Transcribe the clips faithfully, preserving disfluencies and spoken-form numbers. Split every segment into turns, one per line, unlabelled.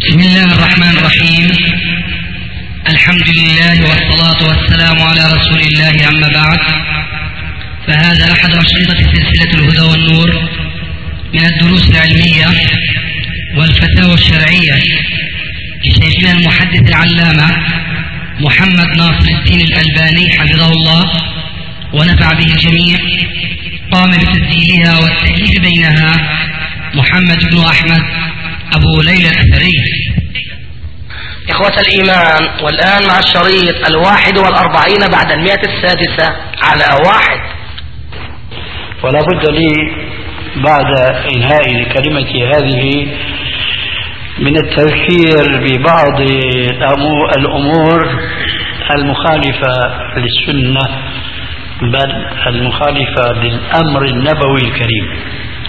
بسم الله الرحمن الرحيم. الحمد لله والصلاة والسلام على رسول الله، أما بعد، فهذا أحد أشرطة سلسلة الهدى والنور من الدروس العلمية والفتاوى الشرعية لشيخنا المحدث العلامة محمد ناصر الدين الألباني حفظه الله ونفع به الجميع. قام بتسجيلها والتأليف بينها محمد بن أحمد أبو ليلى الأثري.
إخوة الإيمان، والآن مع الشريط الواحد والأربعين بعد المئة السادسة على واحد.
ولا بد لي بعد إنهاء كلمتي هذه من التذكير ببعض الأمور المخالفة للسنة، بل المخالفة للأمر النبوي الكريم.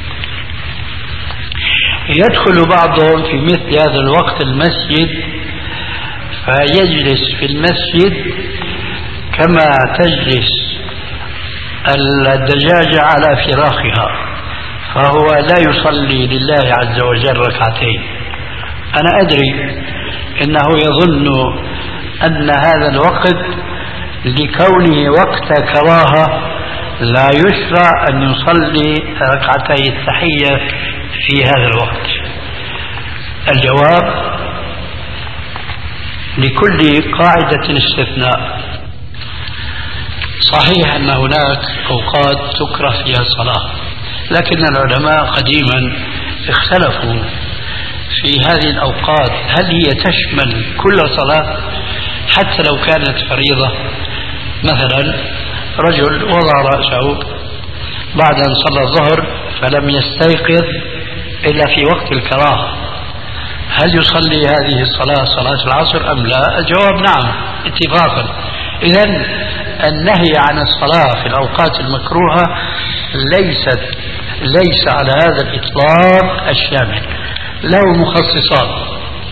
يدخل بعضهم في مثل هذا الوقت المسجد فيجلس في المسجد كما تجلس الدجاجة على فراخها، فهو لا يصلي لله عز وجل ركعتين. أنا أدري إنه يظن أن هذا الوقت لكونه وقت كراهة لا يشرع أن يصلي ركعتي التحية في هذا الوقت. الجواب: لكل قاعدة استثناء. صحيح أن هناك أوقات تكره فيها الصلاة، لكن العلماء قديما اختلفوا في هذه الأوقات، هل هي تشمل كل صلاة حتى لو كانت فريضة؟ مثلا رجل وضع رأسه بعد أن صلى الظهر فلم يستيقظ إلا في وقت الكراهة، هل يصلي هذه الصلاة صلاة العصر أم لا؟ الجواب نعم اتفاقا. إذن النهي عن الصلاة في الأوقات المكروهة ليست ليس على هذا الإطلاق الشامل، له مخصصات.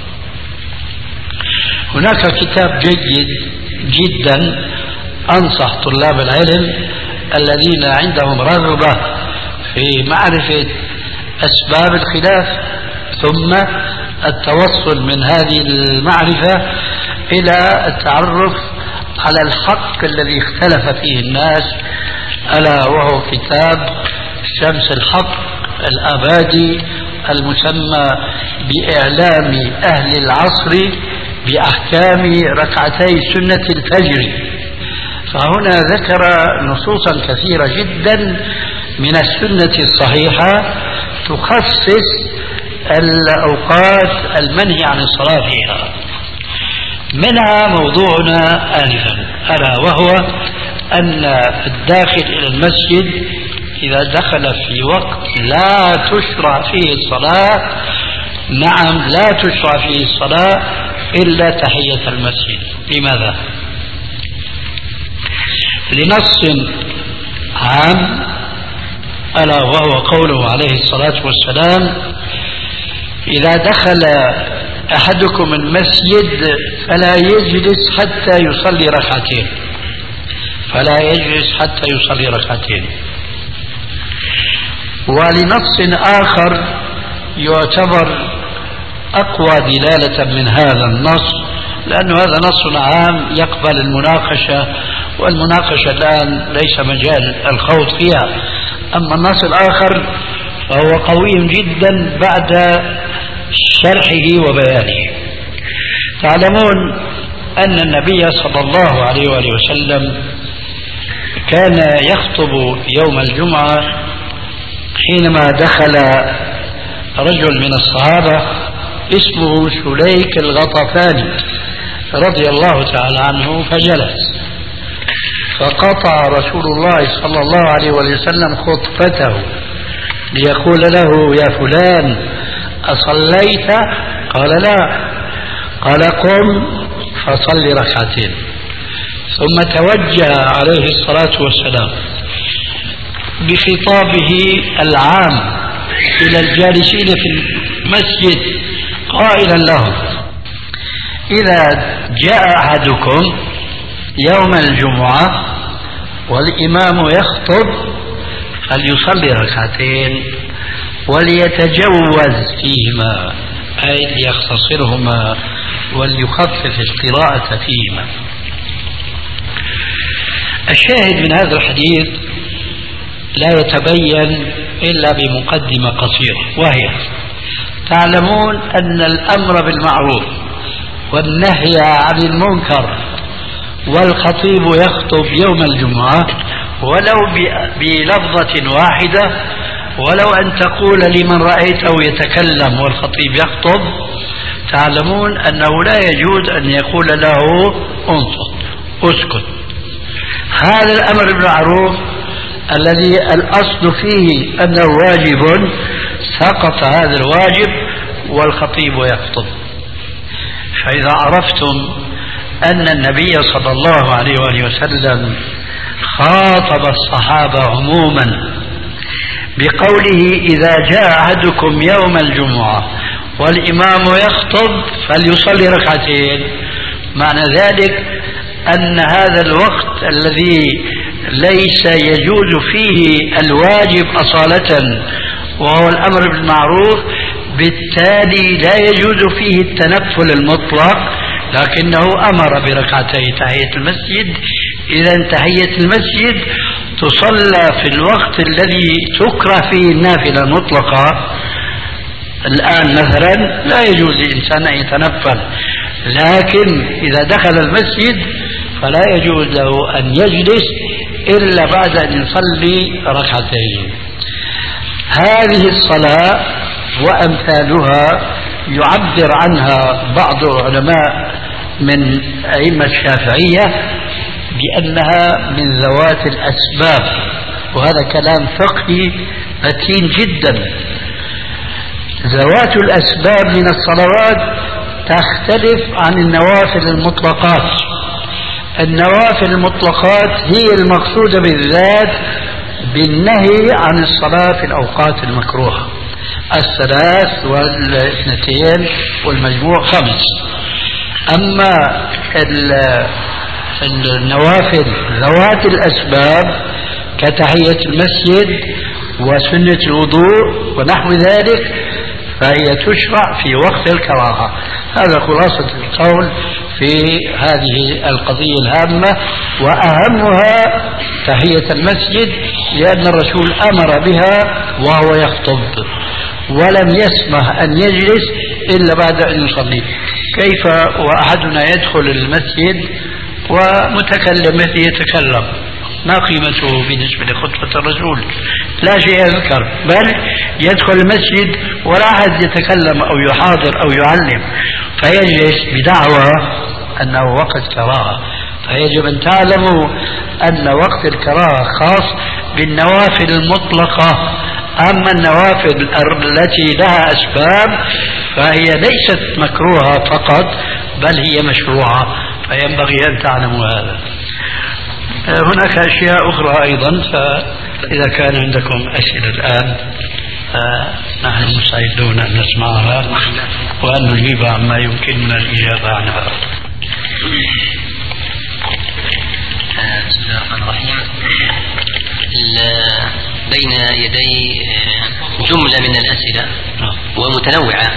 هناك كتاب جيد جدا أنصح طلاب العلم الذين عندهم رغبة في معرفة أسباب الخلاف ثم التوصل من هذه المعرفة إلى التعرف على الحق الذي اختلف فيه الناس، ألا وهو كتاب شمس الحق الأبادي المسمى بإعلام أهل العصر بأحكام ركعتي سنة الفجر. فهنا ذكر نصوصا كثيرة جدا من السنة الصحيحة تخصص الأوقات المنهي عن الصلاة فيها، منها موضوعنا آنفا، ألا وهو أن الداخل إلى المسجد إذا دخل في وقت لا تشرع فيه الصلاة، نعم لا تشرع فيه الصلاة إلا تحية المسجد. لماذا؟ لنص عام، ألا وهو قوله عليه الصلاة والسلام: إذا دخل أحدكم المسجد فلا يجلس حتى يصلي ركعتين، فلا يجلس حتى يصلي ركعتين. ولنص آخر يعتبر أقوى دلالة من هذا النص، لأن هذا نص عام يقبل المناقشة، والمناقشة الآن ليس مجال الخوض فيها. أما النص الآخر فهو قوي جدا بعد شرحه وبيانه. تعلمون أن النبي صلى الله عليه وآله وسلم كان يخطب يوم الجمعة حينما دخل رجل من الصحابة اسمه سليك الغطفاني رضي الله تعالى عنه، فجلس، فقطع رسول الله صلى الله عليه وسلم خطبته ليقول له: يا فلان أصليت؟ قال: لا. قال: قم فصل ركعتين. ثم توجه عليه الصلاة والسلام بخطابه العام إلى الجالسين في المسجد قائلا لهم: إذا جاء أحدكم يوم الجمعة والإمام يخطب فليصلي ركعتين وليتجوز فيهما، أي ليختصرهما وليخفف القراءة فيهما. الشاهد من هذا الحديث لا يتبين إلا بمقدمة قصيرة، وهي: تعلمون أن الأمر بالمعروف والنهي عن المنكر والخطيب يخطب يوم الجمعة ولو بلفظة واحدة، ولو أن تقول لمن رأيته يتكلم والخطيب يخطب، تعلمون أنه لا يجوز أن يقول له انصت اسكت. هذا الأمر بالمعروف الذي الأصل فيه أنه واجب، سقط هذا الواجب والخطيب يخطب. فإذا عرفتم أن النبي صلى الله عليه وآله وسلم خاطب الصحابة عموما بقوله: إذا جاء أحدكم يوم الجمعة والإمام يخطب فليصلي ركعتين، معنى ذلك أن هذا الوقت الذي ليس يجوز فيه الواجب أصالة وهو الأمر بالمعروف، بالتالي لا يجوز فيه التنفل المطلق، لكنه أمر بركعتي تحية المسجد. إذا تحية المسجد تصلى في الوقت الذي تكره فيه النافلة المطلقة. الآن مثلا لا يجوز للإنسان أن يتنفل، لكن إذا دخل المسجد فلا يجوز له أن يجلس إلا بعد أن يصلي ركعتين. هذه الصلاة وأمثالها يعبر عنها بعض العلماء من أئمة الشافعية بأنها من ذوات الأسباب، وهذا كلام فقهي متين جدا. ذوات الأسباب من الصلوات تختلف عن النوافل المطلقات. النوافل المطلقات هي المقصودة بالذات بالنهي عن الصلاة في الأوقات المكروهة، الثلاث والاثنتين والمجموع خمس. أما النوافل ذوات الأسباب كتحية المسجد وسنة الوضوء ونحو ذلك فهي تشرع في وقت الكراهة. هذا خلاصة القول في هذه القضية الهامة، وأهمها تحية المسجد، لأن الرسول أمر بها وهو يخطب ولم يسمح أن يجلس إلا بعد أن يصلي. كيف وأحدنا يدخل المسجد ومتكلم به يتكلم؟ ما قيمته بالنسبة لخطبة الرسول؟ لا شيء يذكر، بل يدخل المسجد ولا أحد يتكلم أو يحاضر أو يعلم، فيجلس بدعوى أنه وقت كراهة. فيجب أن تعلموا أن وقت الكراهة خاص بالنوافل المطلقة، أما النوافل التي لها أسباب فهي ليست مكروهة فقط، بل هي مشروعة، فينبغي أن تعلموا هذا. هناك أشياء أخرى أيضا، فإذا كان عندكم أسئلة الآن فنحن مستعدون أن نسمعها وأن نجيب عما يمكننا الإجابة عنها.
بسم الله الرحمن الرحيم. بين يدي جملة من الأسئلة ومتنوعة.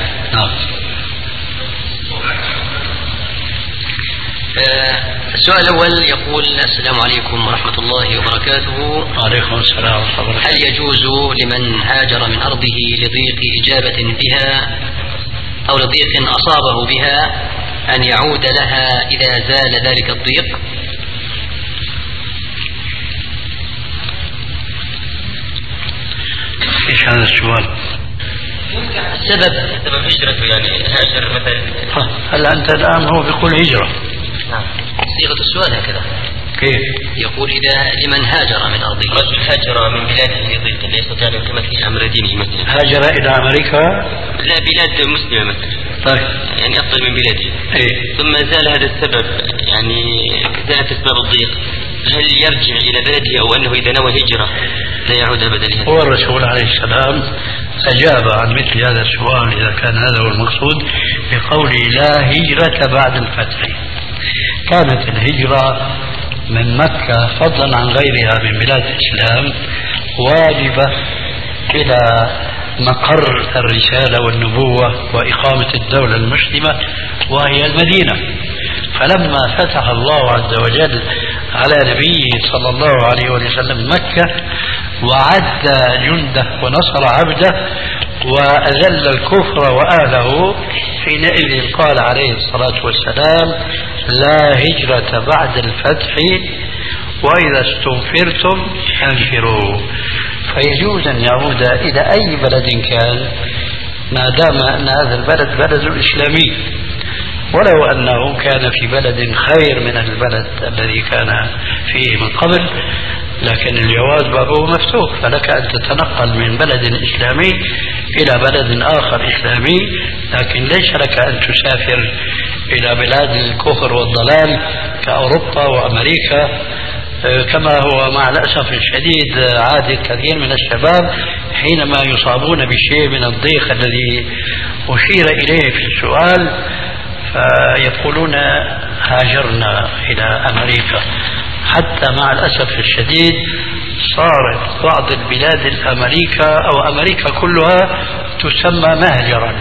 السؤال الأول يقول: السلام عليكم ورحمة الله وبركاته.
وعليكم السلام ورحمة الله وبركاته.
هل يجوز لمن هاجر من أرضه لضيق إجابة بها أو لضيق أصابه بها أن يعود لها إذا زال ذلك الضيق؟
إيش هذا السؤال؟
سبب سبب هجرته، يعني هاجر مثلا.
هلا أنت الآن هو بيقول هجرة.
نعم، صيغة السؤال هكذا.
كيف؟
يقول إذا لمن هاجر من أرضه.
رجل هاجر من بلاده لضيق لا يستطيع أن يقيم أمر دينه مثلا.
هاجر إلى أمريكا؟
لا، بلاد مسلمة مثلا.
طيب.
يعني أفضل من بلاده.
إيه؟
ثم زال هذا السبب، يعني زالت أسباب الضيق، هل يرجع إلى بلده أو أنه إذا نوى هجرة لا يعود أبدا لهذا؟
هو الرسول عليه السلام أجاب عن مثل هذا السؤال إذا كان هذا هو المقصود بقوله: لا هجرة بعد الفتح. كانت الهجرة من مكة فضلا عن غيرها من بلاد الإسلام واجبة إلى مقر الرسالة والنبوة وإقامة الدولة المسلمة، وهي المدينة. فلما فتح الله عز وجل على نبيه صلى الله عليه وسلم مكة وعد جنده ونصر عبده وأذل الكفر وأهله، حينئذ قال عليه الصلاة والسلام: لا هجرة بعد الفتح وإذا استنفرتم فانفروا. فيجوز أن يعود إلى أي بلد كان ما دام أن هذا البلد بلد إسلامي، ولو أنه كان في بلد خير من البلد الذي كان فيه من قبل، لكن الجواز بابه مفتوح، فلك أن تتنقل من بلد إسلامي إلى بلد آخر إسلامي، لكن ليس لك أن تسافر إلى بلاد الكفر والضلال كأوروبا وأمريكا، كما هو مع الأسف الشديد عادة كثير من الشباب حينما يصابون بشيء من الضيق الذي أشير إليه في السؤال فيقولون هاجرنا إلى أمريكا. حتى مع الأسف الشديد صارت بعض البلاد الأمريكا أو أمريكا كلها تسمى مهجرا.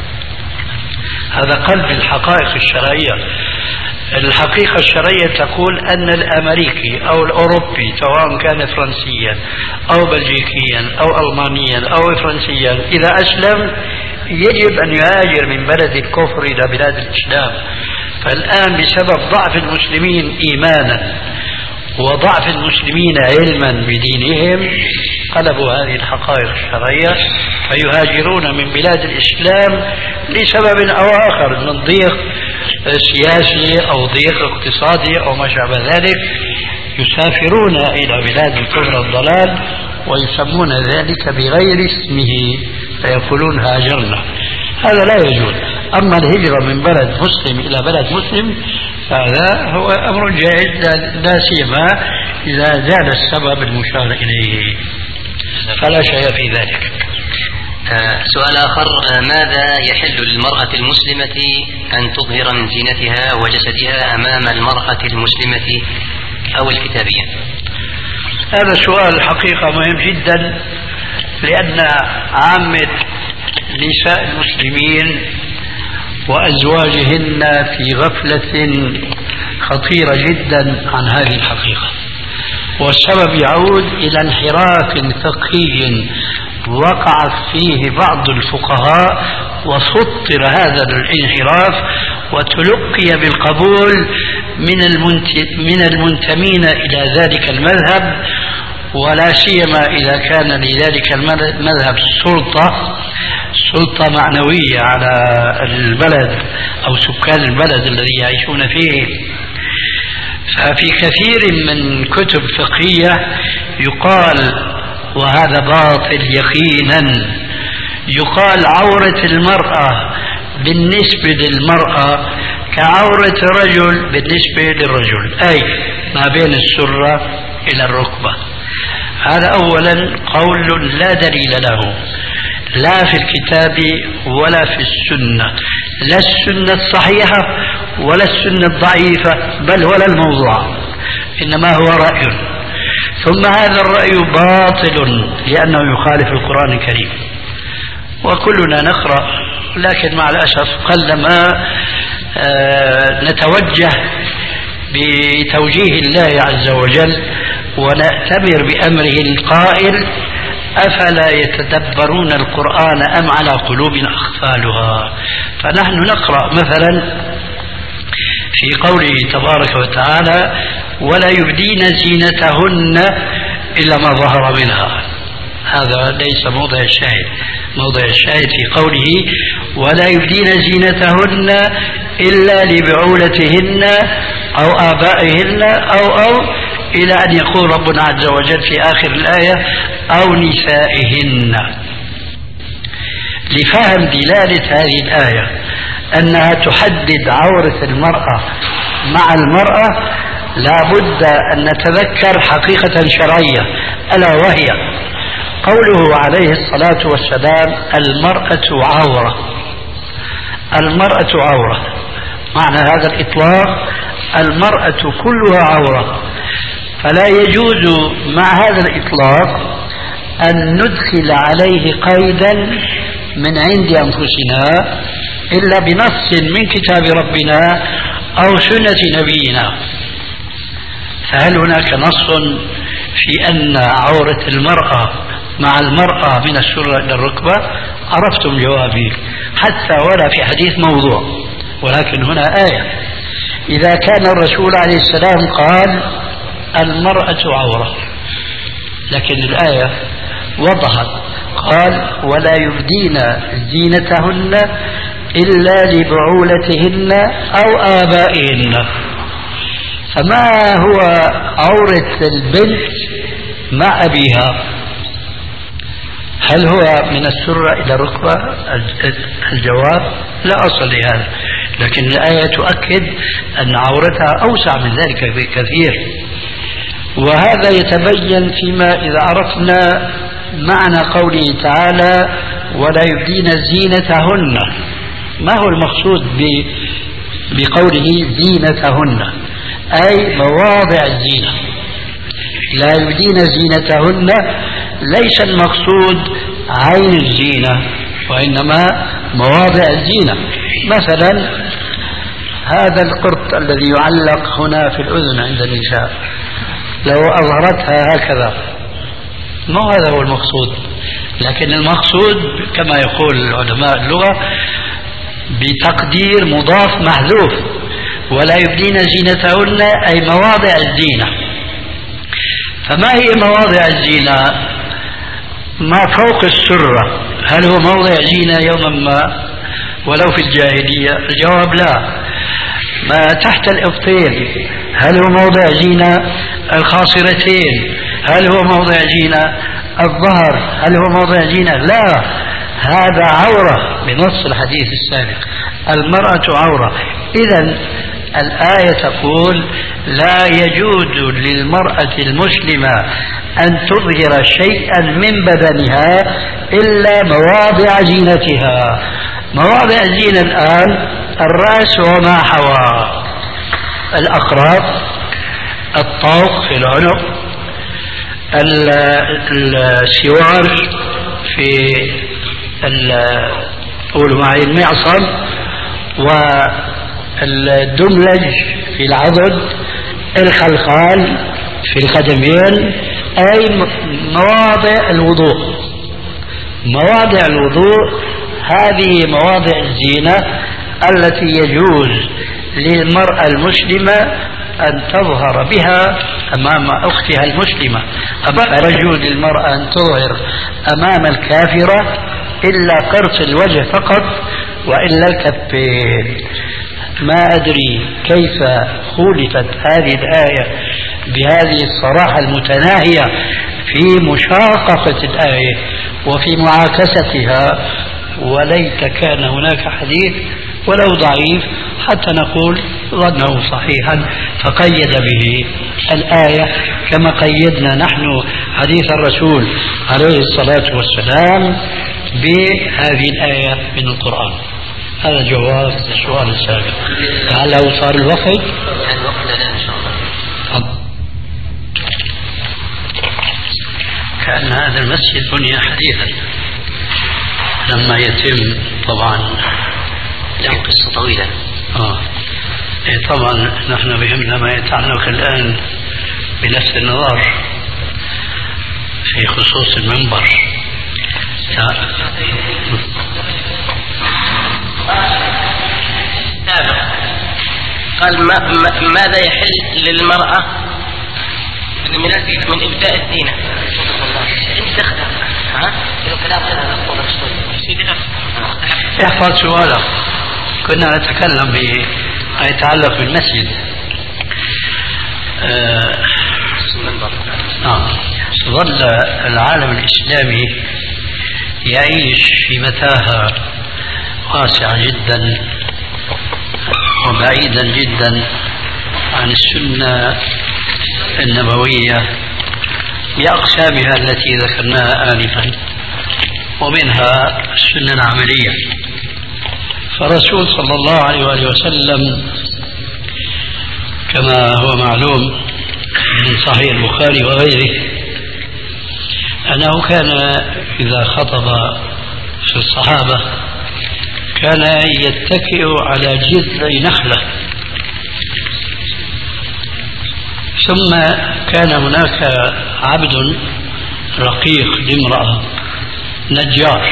هذا قلب الحقائق الشرعية. الحقيقة الشرعية تقول أن الأمريكي أو الأوروبي سواء كان فرنسيا أو بلجيكيا أو ألمانيا أو فرنسيا إذا أسلم يجب أن يهاجر من بلد الكفر إلى بلاد الإسلام. فالآن بسبب ضعف المسلمين إيمانا وضعف المسلمين علما بدينهم قلبوا هذه الحقائق الشرعية فيهاجرون من بلاد الإسلام لسبب أو آخر، من ضيق سياسي أو ضيق اقتصادي أو ما شابه ذلك، يسافرون إلى بلاد الكفر والضلال ويسمون ذلك بغير اسمه فيقولون هاجرنا. هذا لا يجوز. أما الهجرة من بلد مسلم إلى بلد مسلم هذا هو أمر جائز، لا سيما إذا زال السبب المشار إليه، فلا شيء في ذلك.
آه سؤال آخر: آه ماذا يحل للمرأة المسلمة أن تظهر من زينتها وجسدها أمام المرأة المسلمة أو الكتابية؟
هذا سؤال حقيقة مهم جدا، لأن عامة نساء المسلمين وأزواجهن في غفلة خطيرة جدا عن هذه الحقيقة، والسبب يعود إلى انحراف فقهي وقع فيه بعض الفقهاء وسطر هذا الانحراف وتلقي بالقبول من من المنتمين إلى ذلك المذهب، ولا سيما إذا كان لذلك المذهب سلطة سلطة معنوية على البلد أو سكان البلد الذي يعيشون فيه. ففي كثير من كتب فقهية يقال، وهذا باطل يقينا، يقال عورة المرأة بالنسبة للمرأة كعورة الرجل بالنسبة للرجل، أي ما بين السرة إلى الركبة. هذا أولا قول لا دليل له لا في الكتاب ولا في السنة، لا السنة الصحيحة ولا السنة الضعيفة بل ولا الموضوع، إنما هو رأي. ثم هذا الرأي باطل لأنه يخالف القرآن الكريم، وكلنا نقرأ، لكن مع الأسف قلما نتوجه بتوجيه الله عز وجل ونأتمر بأمره القائل: أفلا يتدبرون القرآن أم على قلوب أقفالها. فنحن نقرأ مثلا في قوله تبارك وتعالى: ولا يبدين زينتهن إلا ما ظهر منها. هذا ليس موضع الشاهد. موضع الشاهد في قوله: ولا يبدين زينتهن إلا لبعولتهن أو آبائهن أو أو إلى أن يقول ربنا عز وجل في آخر الآية: أو نسائهن. لفهم دلالة هذه الآية أنها تحدد عورة المرأة مع المرأة لا بد أن نتذكر حقيقة شرعية، ألا وهي قوله عليه الصلاة والسلام: المرأة عورة. المرأة عورة معنى هذا الإطلاق المرأة كلها عورة، فلا يجوز مع هذا الإطلاق أن ندخل عليه قيدا من عند أنفسنا إلا بنص من كتاب ربنا أو سنة نبينا. فهل هناك نص في أن عورة المرأة مع المرأة من السرة إلى الركبة؟ عرفتم جوابي، حتى ولا في حديث موضوع، ولكن هنا آية. إذا كان الرسول عليه السلام قال المرأة عورة، لكن الآية وضحت قال ولا يبدين زينتهن إلا لبعولتهن أو آبائهن. فما هو عورة البنت مع أبيها؟ هل هو من السرة إلى الركبة؟ الجواب لا أصل لهذا، لكن الآية تؤكد أن عورتها أوسع من ذلك بكثير. وهذا يتبين فيما إذا عرفنا معنى قوله تعالى ولا يبدين زينتهن. ما هو المقصود بقوله زينتهن؟ أي مواضع الزينة. لا يبدين زينتهن ليس المقصود عين الزينة، وإنما مواضع الزينة. مثلا هذا القرط الذي يعلق هنا في الأذن عند النساء، لو أظهرتها هكذا ما هذا هو المقصود، لكن المقصود كما يقول علماء اللغة بتقدير مضاف محذوف، ولا يبدين زينتهن أي مواضع الزينة. فما هي مواضع الزينة؟ ما فوق السرة هل هو موضع زينة يوما ما ولو في الجاهلية؟ الجواب لا. ما تحت الإبطين هل هو موضع زينة؟ الخاصرتين هل هو موضع زينة؟ الظهر هل هو موضع زينة؟ لا، هذا عورة بنص الحديث السابق، المرأة عورة. إذن الآية تقول لا يجوز للمرأة المسلمة أن تظهر شيئا من بدنها إلا مواضع زينتها. مواضع الزينة الآن الرأس وما حواه، الأقراط، الطوق في العنق، السوار في قولوا معي المعصم، والدملج في العضد، الخلخال في القدمين، أي مواضع الوضوء. مواضع الوضوء هذه مواضع الزينة التي يجوز للمرأة المسلمة أن تظهر بها أمام أختها المسلمة. أما يجوز للمرأة أن تظهر أمام الكافرة إلا قرص الوجه فقط وإلا الكفين. ما أدري كيف خولفت هذه الآية بهذه الصراحة المتناهية في مشاققة الآية وفي معاكستها، وليت كان هناك حديث ولو ضعيف حتى نقول ظنه صحيحا فقيد به الآية كما قيدنا نحن حديث الرسول عليه الصلاة والسلام بهذه الآية من القرآن. هذا جواب السؤال السابق. لعله صار الوقت.
الوقت لا إن شاء الله.
كأن هذا المسجد بني حديثا لما يتم طبعا
له قصة طويلة.
آه. إيه طبعا نحن بهمنا ما يتعلق الآن بلفت النظر في خصوص المنبر.
قال ما ما ماذا يحل للمرأة من من إبداء الزينة؟
احفظ سؤالك. كنا نتكلم بما يتعلق بالمسجد. آه نعم. ظل العالم الإسلامي يعيش في متاهة واسعة جدا وبعيدا جدا عن السنة النبوية بأقسامها التي ذكرناها آنفا، ومنها السنة العملية. فالرسول صلى الله عليه وآله وسلم كما هو معلوم من صحيح البخاري وغيره أنه كان إذا خطب في الصحابة كان يتكئ على جذع نخلة. ثم كان هناك عبد رقيق لامرأة نجار،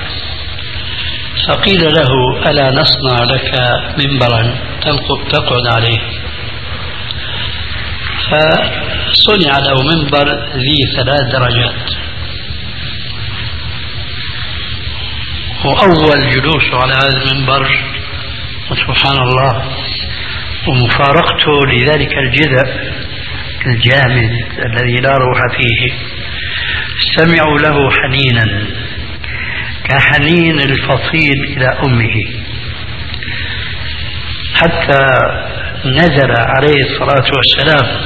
فقيل له ألا نصنع لك منبرا تقعد عليه؟ فصنع له منبر ذي ثلاث درجات، وأول جلوس على هذا المنبر سبحان الله ومفارقته لذلك الجذع الجامد الذي لا روح فيه، سمعوا له حنينا كحنين الفصيل إلى أمه، حتى نزل عليه الصلاة والسلام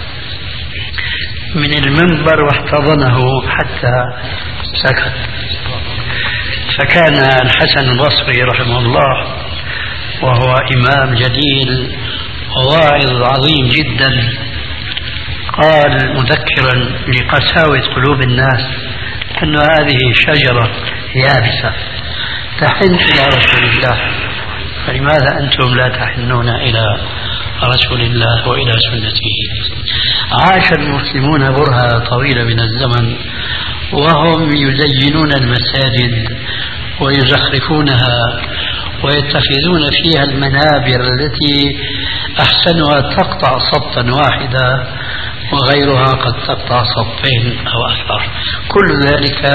من المنبر واحتضنه حتى سكت. فكان الحسن البصري رحمه الله وهو إمام جليل وواعظ عظيم جدا قال مذكرا لقساوة قلوب الناس أن هذه شجرة يابسة تحن إلى رسول الله، فلماذا أنتم لا تحنون إلى رسول الله وإلى سنته؟ عاش المسلمون برهة طويلة من الزمن وهم يزينون المساجد ويزخرفونها ويتخذون فيها المنابر التي أحسنها تقطع سطا واحدا وغيرها قد تقطع سطين أو أكثر. كل ذلك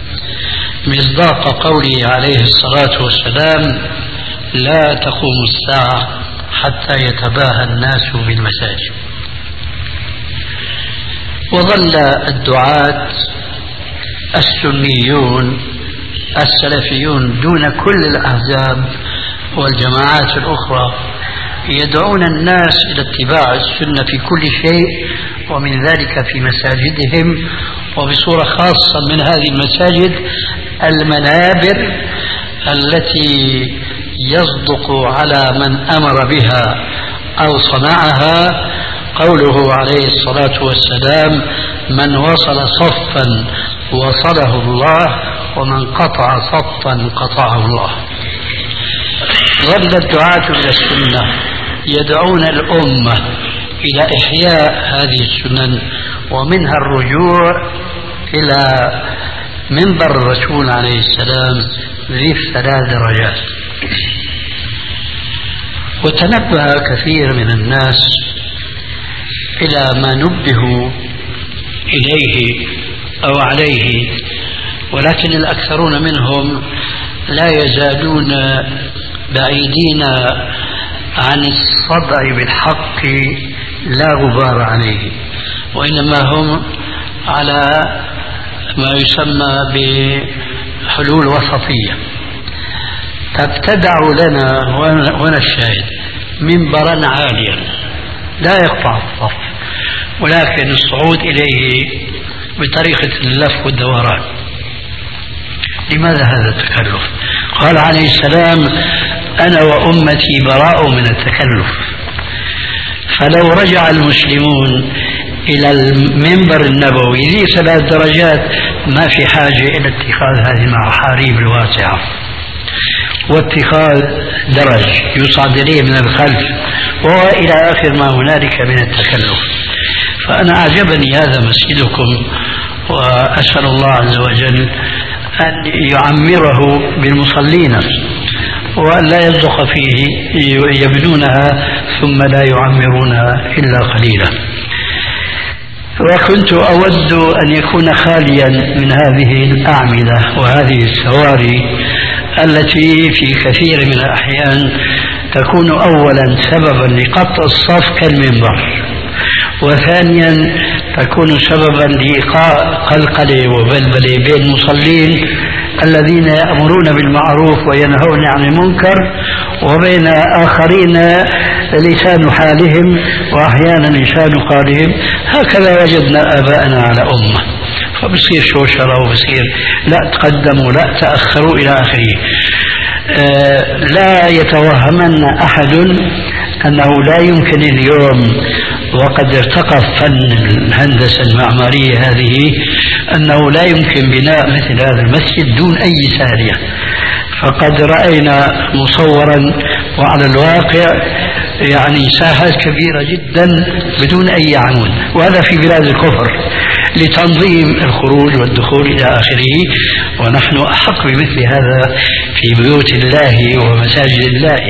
مصداق قوله عليه الصلاة والسلام لا تقوم الساعة حتى يتباهى الناس بالمساجد. وظل الدعاة السنيون السلفيون دون كل الأحزاب والجماعات الأخرى يدعون الناس إلى اتباع السنة في كل شيء، ومن ذلك في مساجدهم، وبصورة خاصة من هذه المساجد المنابر التي يصدق على من أمر بها أو صنعها قوله عليه الصلاة والسلام من وصل صفا وصله الله ومن قطع صفا قطعه الله. ظل الدعاة إلى السنة يدعون الأمة إلى إحياء هذه السنن، ومنها الرجوع إلى منبر الرسول عليه السلام ذي ثلاث درجات. وتنبه كثير من الناس إلى ما نبهوا إليه أو عليه، ولكن الأكثرون منهم لا يزالون بعيدين عن الصدع بالحق لا غبار عليه، وإنما هم على ما يسمى بحلول وسطية. تبتدع لنا هنا الشاهد منبرا عاليا لا يقطع الصف، ولكن الصعود إليه بطريقة اللف والدوران. لماذا هذا التكلف؟ قال عليه السلام أنا وأمتي براء من التكلف. فلو رجع المسلمون إلى المنبر النبوي ذي ثلاث درجات ما في حاجة إلى اتخاذ هذه المحاريب الواسعة واتخاذ درج يصعد إليه من الخلف وإلى آخر ما هنالك من التكلف. فأنا أعجبني هذا مسجدكم، وأسأل الله عز وجل أن يعمره بالمصلين وأن لا يصدق فيه يبنونها ثم لا يعمرونها إلا قليلا. وكنت أود أن يكون خاليا من هذه الأعمدة وهذه السواري التي في كثير من الأحيان تكون أولا سببا لقطع الصف كالمنبر، وثانيا تكون سببا لإيقاع قلقلة وبلبلة بين المصلين الذين يأمرون بالمعروف وينهون عن المنكر وبين آخرين لسان حالهم وأحيانا لسان قالهم. هكذا وجدنا آباءنا على أمة، فبصير شوشرة وبصير لا تقدموا لا تأخروا إلى آخره. آه لا يتوهمن أحد أنه لا يمكن اليوم وقد ارتقى فن الهندسة المعمارية هذه أنه لا يمكن بناء مثل هذا المسجد دون أي سارية، فقد رأينا مصورا وعلى الواقع يعني ساحات كبيرة جدا بدون أي عمود، وهذا في بلاد الكفر لتنظيم الخروج والدخول إلى آخره، ونحن أحق بمثل هذا في بيوت الله ومساجد الله.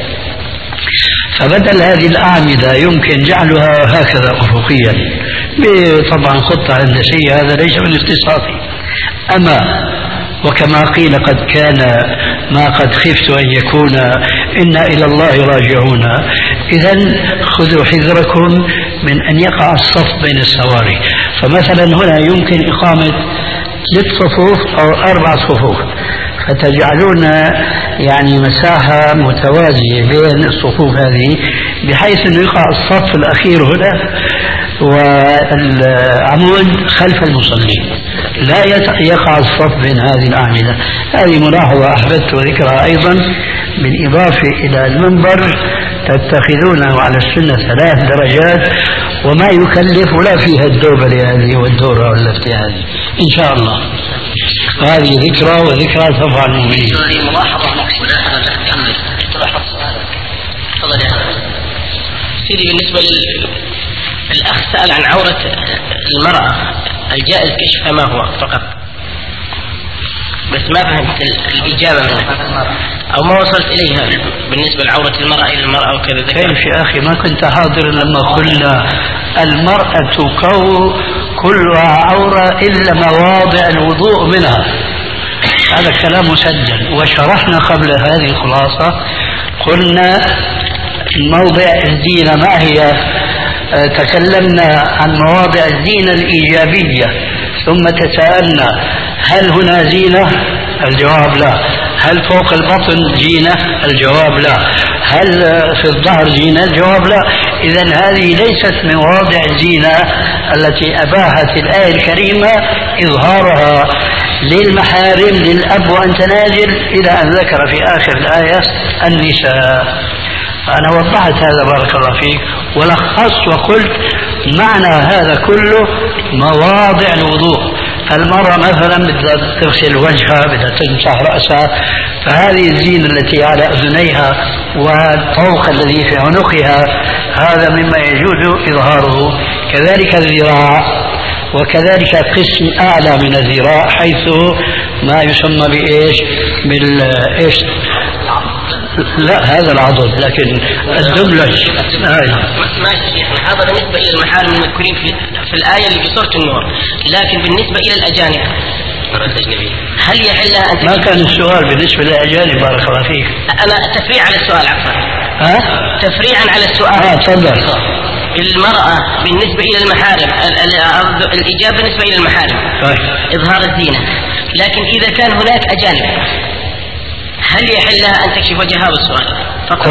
فبدل هذه الأعمدة يمكن جعلها هكذا أفقيا طبعا خطة هندسية، هذا ليس من اختصاصي. أما وكما قيل قد كان ما قد خفت أن يكون إنا إلى الله راجعون، إذن خذوا حذركم من أن يقع الصف بين السواري. فمثلا هنا يمكن إقامة ثلاث صفوف أو أربع صفوف، فتجعلون يعني مساحة متوازية بين الصفوف هذه بحيث أنه يقع الصف الأخير هنا والعمود خلف المصلين، لا يقع الصف بين هذه الأعمدة. هذه ملاحظة أحببت وذكرها أيضا، بالإضافة إلى المنبر تتخذونه على السنة ثلاث درجات وما يكلف ولا فيها الدوبة هذه والدورة واللفتة هذه إن شاء الله. هذه ذكرى وذكرى تنفع المؤمنين.
ملاحظة ملاحظة تأمل تلاحظ تفضل يا سيدي. بالنسبة للأخ سأل عن عورة المرأة الجائز كشفها ما هو فقط، بس ما فهمت الإجابة منها أو ما وصلت إليها بالنسبة لعورة المرأة إلى المرأة وكذا.
كيف يا أخي ما كنت حاضر لما قلنا المرأة كو كلها عورة إلا مواضع الوضوء منها؟ هذا كلام مسجل، وشرحنا قبل هذه الخلاصة قلنا موضع الزينة ما هي، تكلمنا عن مواضع الزينة الإيجابية ثم تساءلنا هل هنا زينة؟ الجواب لا. هل فوق البطن زينة؟ الجواب لا. هل في الظهر زينة؟ الجواب لا. إذن هذه ليست من مواضع الزينة التي أباحت الآية الكريمة إظهارها للمحارم للأب وأنت نازل، إلى أن ذكر في آخر الآية النساء. أنا وضحت هذا بارك الله فيك ولخصت وقلت معنى هذا كله مواضع الوضوء. فالمرأة مثلا بدها تغسل وجهها، بدها تمسح رأسها، فهذه الزينة التي على أذنيها والطوق الذي في عنقها هذا مما يجوز إظهاره. كذلك الذراع، وكذلك قسم أعلى من الذراع حيث ما يسمى بإيش بالإيش لا هذا العضد لكن الدبلج.
ماشي شيخنا، هذا بالنسبة إلى المحارم المذكورين في, في الآية اللي في سورة النور، لكن بالنسبة إلى الأجانب هل يحل أن
ما كان السؤال بالنسبة للأجانب بارك الله فيك؟
أنا تفريع على السؤال عفوا.
ها؟
تفريعا على السؤال.
اه تفضل.
المرأة بالنسبة إلى المحارم، الإجابة بالنسبة إلى المحارم إظهار الزينة، لكن إذا كان هناك أجانب هل يحل لها أن تكشف وجهها؟ والسؤال فقط.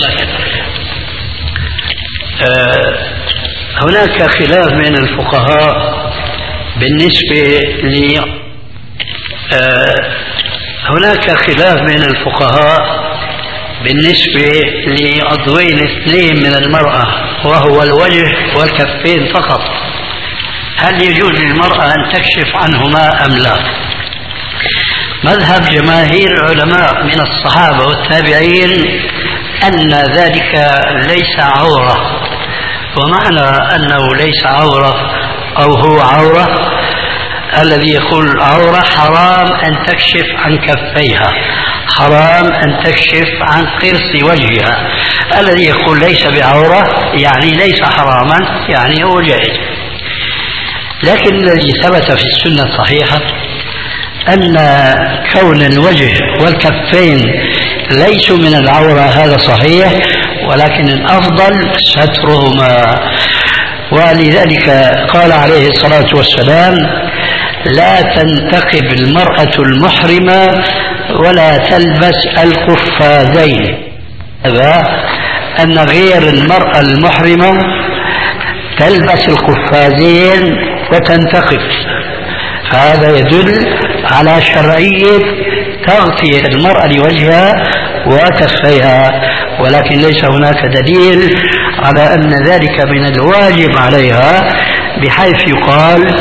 آه هناك خلاف بين الفقهاء بالنسبة ل آه هناك خلاف بين الفقهاء بالنسبة لعضوين اثنين من المرأة وهو الوجه والكفين فقط، هل يجوز للمرأة أن تكشف عنهما أم لا؟ مذهب جماهير العلماء من الصحابة والتابعين أن ذلك ليس عورة، ومعنى أنه ليس عورة أو هو عورة الذي يقول عورة حرام أن تكشف عن كفيها، حرام أن تكشف عن قرص وجهها. الذي يقول ليس بعورة يعني ليس حراما يعني هو جائز. لكن الذي ثبت في السنة الصحيحة أن كون الوجه والكفين ليسوا من العورة هذا صحيح، ولكن الأفضل سترهما. ولذلك قال عليه الصلاة والسلام لا تنتقب المرأة المحرمة ولا تلبس القفازين. هذا أن غير المرأة المحرمة تلبس القفازين وتنتقب، فهذا يدل على شرعية تغطية المرأة لوجهها وكفيها، ولكن ليس هناك دليل على أن ذلك من الواجب عليها بحيث يقال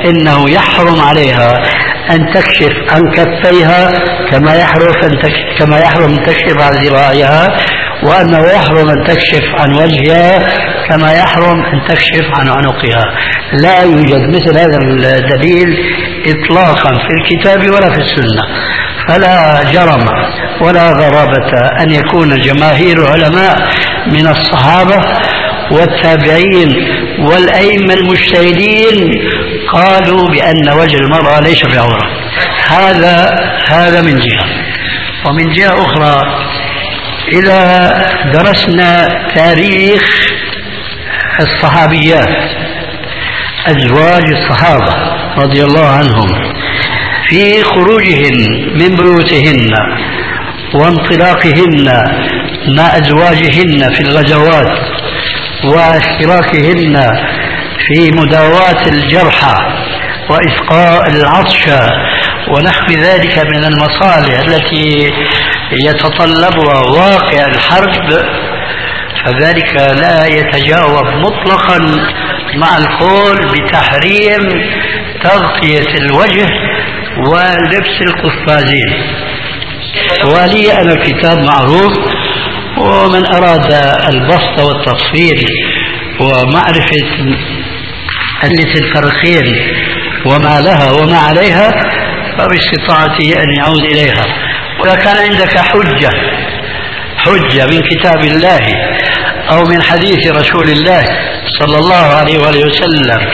إنه يحرم عليها أن تكشف عن كفيها كما يحرم أن تكشف كما يحرم أن تكشف عن ذراعها، وأنه يحرم أن تكشف عن وجهها كما يحرم أن تكشف عن عنقها. لا يوجد مثل هذا الدليل إطلاقا في الكتاب ولا في السنة، فلا جرم ولا غرابة أن يكون جماهير العلماء من الصحابة والتابعين والأئمة المجتهدين قالوا بأن وجه المرأة ليس بعورة. هذا هذا من جهة. ومن جهة أخرى، إذا درسنا تاريخ الصحابيات أزواج الصحابة رضي الله عنهم في خروجهن من بيوتهن وانطلاقهن مع أزواجهن في الغزوات واشتراكهن في مداواة الجرحى وإسقاء العطش ونحو ذلك من المصالح التي يتطلبها واقع الحرب، فذلك لا يتجاوب مطلقا مع القول بتحريم تغطية الوجه ولبس القفازين. ولي أنا كتاب معروف، ومن أراد البسط والتفصيل ومعرفة علة الفرقين وما لها وما عليها فباستطاعته أن يعود إليها. وإذا كان عندك حجة حجة من كتاب الله أو من حديث رسول الله صلى الله عليه وآله وسلم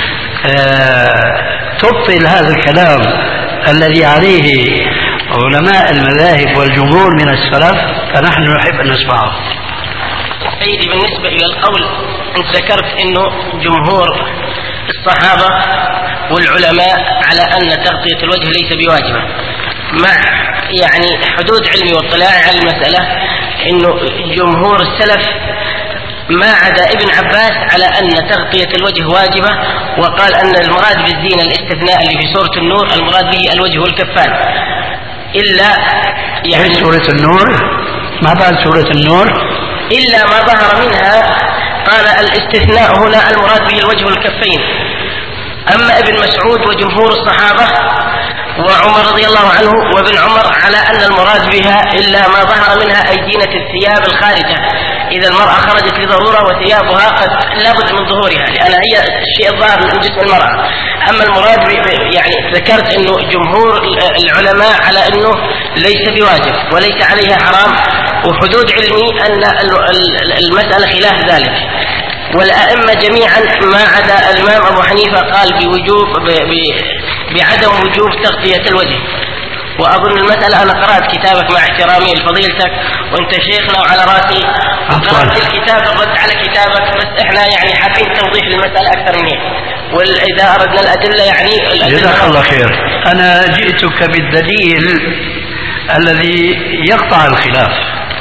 تبطل هذا الكلام الذي عليه علماء المذاهب والجمهور من السلف، فنحن نحب أن نسمعه.
سيدي، بالنسبة إلى القول أنت ذكرت أنه جمهور الصحابة والعلماء على أن تغطية الوجه ليس بواجبة، مع يعني حدود علمي واطلاعي على المسألة أنه جمهور السلف ما عدا ابن عباس على أن تغطية الوجه واجبة، وقال أن المراد بالزينة الاستثناء اللي في سورة النور المراد به الوجه والكفان، إلا يعني
سورة النور ما بعد سورة النور
إلا ما ظهر منها. قال الاستثناء هنا المراد به الوجه والكفين. أما ابن مسعود وجمهور الصحابة وعمر رضي الله عنه وابن عمر على أن المراد بها إلا ما ظهر منها أي زينة الثياب الخارجة، إذا المرأة خرجت لضرورة وثيابها قد لابد من ظهورها لأن هي الشيء الظاهر من جسم المرأة. أما المراد يعني ذكرت أنه جمهور العلماء على أنه ليس بواجب وليس عليها حرام، وحدود علمي أن المسألة خلاف ذلك. والأئمة جميعا ما عدا الإمام أبو حنيفة قال بوجوب بعدم وجوب تغطية الوجه. وأظن المسألة أنا قرأت كتابك مع احترامي لفضيلتك وأنت شيخنا وعلى رأسي، قرأت الكتاب الرد على كتابك، بس إحنا يعني حابين توضيح المسألة أكثر من هيك، وإذا أردنا الأدلة يعني
جزاك الله خير. أنا جئتك بالدليل الذي يقطع الخلاف.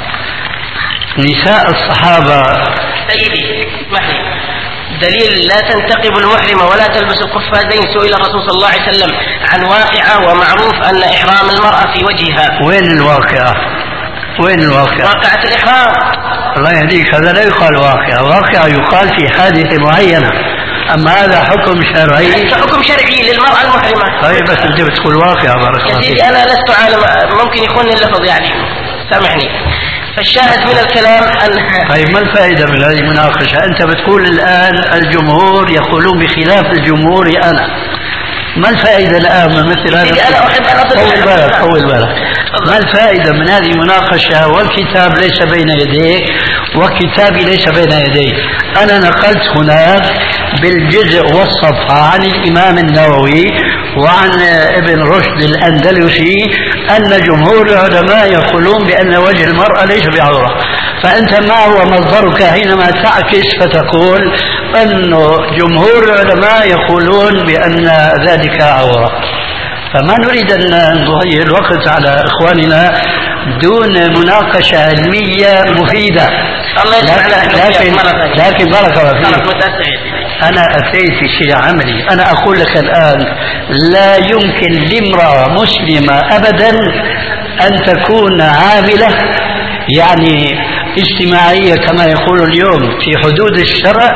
نساء الصحابة
سيدي اسمح لي، دليل لا تنتقب المحرمة ولا تلبس القفازين سئل الرسول صلى الله عليه وسلم عن واقعة، ومعروف أن إحرام المرأة في وجهها.
وين الواقعة؟ وين الواقعة؟
واقعة الإحرام.
الله يهديك، هذا لا يقال واقعة، واقعة يقال في حادثة معينة، أما هذا حكم شرعي.
حكم شرعي للمرأة المحرمة.
طيب بس أنت بتقول واقعة. بارك الله فيك.
يا سيدي أنا لست عالم، ممكن يكون اللفظ يعني سامحني. فالشاهد من الكلام أن
طيب ما الفائدة من هذه المناقشة؟ أنت بتقول الآن الجمهور يقولون بخلاف الجمهور أنا، ما الفائدة الآن من مثل هذا؟
أنا أحب أن أصل
طول بالك طول بالك ما الفائدة من هذه المناقشة والكتاب ليس بين يديك وكتابي ليس بين يديك؟ أنا نقلت هنا بالجزء والصفحة عن الإمام النووي وعن ابن رشد الأندلسي أن جمهور العلماء يقولون بأن وجه المرأة ليس بعورة. فأنت ما هو مصدرك حينما تعكس فتقول أن جمهور العلماء يقولون بأن ذلك عورة؟ فما نريد أن نضيع الوقت على إخواننا دون مناقشة علمية مفيدة. لكن لكن بارك الله فيك، أنا أتيت في شيء عملي. أنا أقول لك الآن لا يمكن لامرأة مسلمة أبدا أن تكون عاملة يعني اجتماعية كما يقول اليوم في حدود الشرع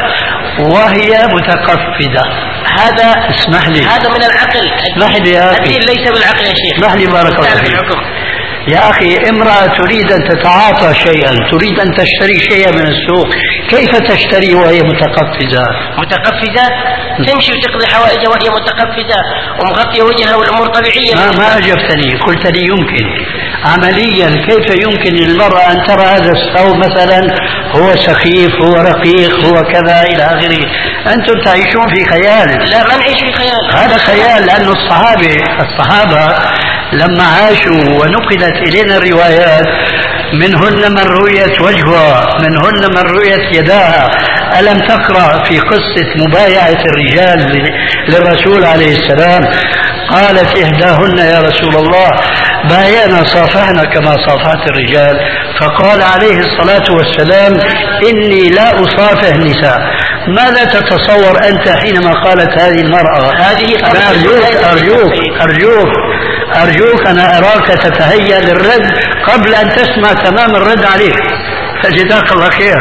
وهي متقفزة.
هذا
اسمح لي،
هذا من العقل.
اسمح لي يا أخي،
الدين ليس بالعقل يا شيخ.
اسمح لي بارك الله فيك يا أخي. امرأة تريد أن تتعاطى شيئا، تريد أن تشتري شيئا من السوق، كيف تشتري وهي متقفزة؟
متقفزة تمشي وتقضي حوائجها وهي متقفزة ومغطية وجهها والأمور طبيعية.
ما, ما أجبتني، قلت لي يمكن. عمليا كيف يمكن للمرأة أن ترى هذا الثوب مثلا هو سخيف، هو رقيق، هو كذا إلى آخره؟ أنتم تعيشون في خيال.
لا، ما نعيش في خيال،
هذا خيال. لأن الصحابة الصحابة لما عاشوا ونقلت إلينا الروايات منهن من رؤيت وجهها، منهن من رؤيت يداها. ألم تقرأ في قصة مبايعة الرجال للرسول عليه السلام؟ قالت إحداهن يا رسول الله بايعنا صافحنا كما صافحت الرجال. فقال عليه الصلاة والسلام إني لا أصافح النساء. ماذا تتصور أنت حينما قالت هذه المرأة؟
هذه
أرجوك أرجوك أرجوك أرجوك أنا أراك تتهيأ للرد قبل أن تسمع تمام الرد عليك، فجزاك الله خير.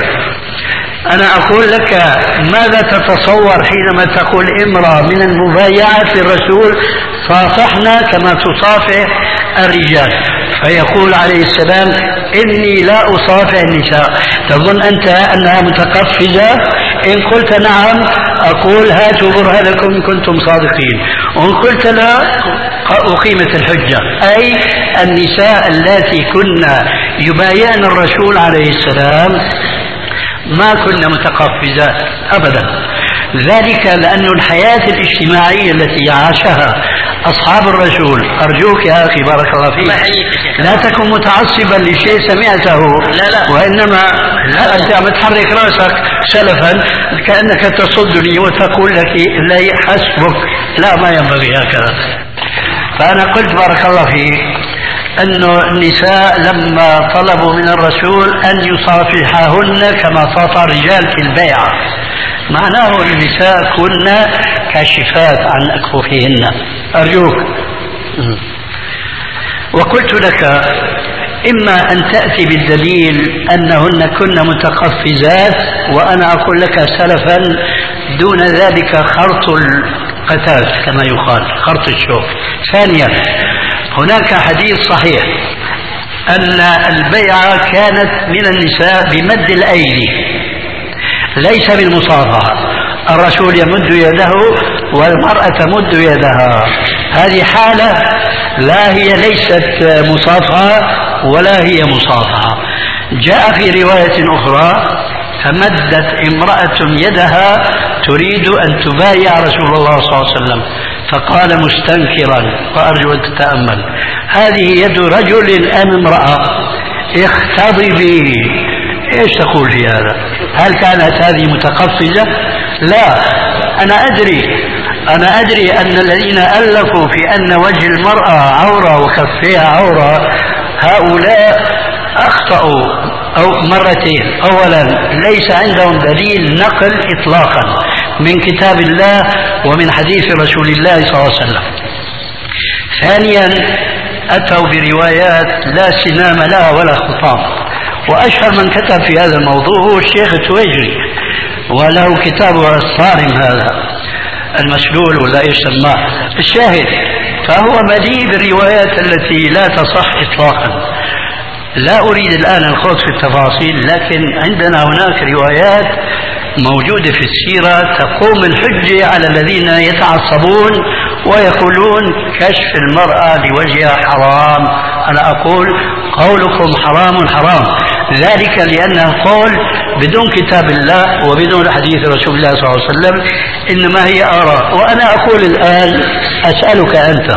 أنا أقول لك ماذا تتصور حينما تقول امرأة من المبايعة للرسول صافحنا كما تصافح الرجال، فيقول عليه السلام إني لا أصافح النساء. تظن أنت أنها متقفزة؟ إن قلت نعم أقول هاتوا برهانكم إن كنتم صادقين، وإن قلت لا أقيمت الحجة. أي النساء اللاتي كنا يبايعن الرسول عليه السلام ما كنا متقفزات أبدا. ذلك لأن الحياة الاجتماعية التي عاشها أصحاب الرسول، أرجوك يا أخي بارك الله فيك لا تكن متعصبا لشيء سمعته،
لا لا
وإنما لا أنت عم تحرك رأسك سلفا كأنك تصدني وتقول لك لا حسبك، لا ما ينبغي هكذا. فأنا قلت بارك الله فيك أن النساء لما طلبوا من الرسول أن يصافحهن كما صافح الرجال في البيعة، معناه النساء كن كاشفات عن أكفوفهن. أرجوك. وقلت لك إما أن تأتي بالدليل أنهن كن متقفزات، وأنا أقول لك سلفا دون ذلك خرط القتال كما يقال، خرط الشوك. ثانيا هناك حديث صحيح أن البيعة كانت من النساء بمد الأيدي ليس بالمصافحة. الرسول يمد يده والمرأة تمد يدها. هذه حالة لا هي ليست مصافحة ولا هي مصافحة. جاء في رواية أخرى فمدت امرأة يدها تريد أن تبايع رسول الله صلى الله عليه وسلم فقال مستنكرا، وأرجو أن تتأمل هذه يد رجل أم امرأة؟ اختضبي. ايش تقول في هذا؟ هل كانت هذه متقفزة؟ لا. أنا أدري أنا أدري أن الذين ألفوا في أن وجه المرأة عورة وكفيها عورة هؤلاء أخطأوا أو مرتين. أولا ليس عندهم دليل نقل إطلاقا من كتاب الله ومن حديث رسول الله صلى الله عليه وسلم. ثانيا أتوا بروايات لا سنام لها ولا خطام. وأشهر من كتب في هذا الموضوع هو الشيخ التويجري، وله كتابه الصارم هذا المسلول ولا يسمى الشاهد. فهو مليء بالروايات التي لا تصح إطلاقا. لا أريد الآن الخوض في التفاصيل، لكن عندنا هناك روايات موجودة في السيرة تقوم الحجة على الذين يتعصبون ويقولون كشف المرأة لوجهها حرام. أنا أقول قولكم حرام حرام، ذلك لأنه قول بدون كتاب الله وبدون حديث رسول الله صلى الله عليه وسلم، إنما هي آراء. وأنا أقول الآن أسألك أنت،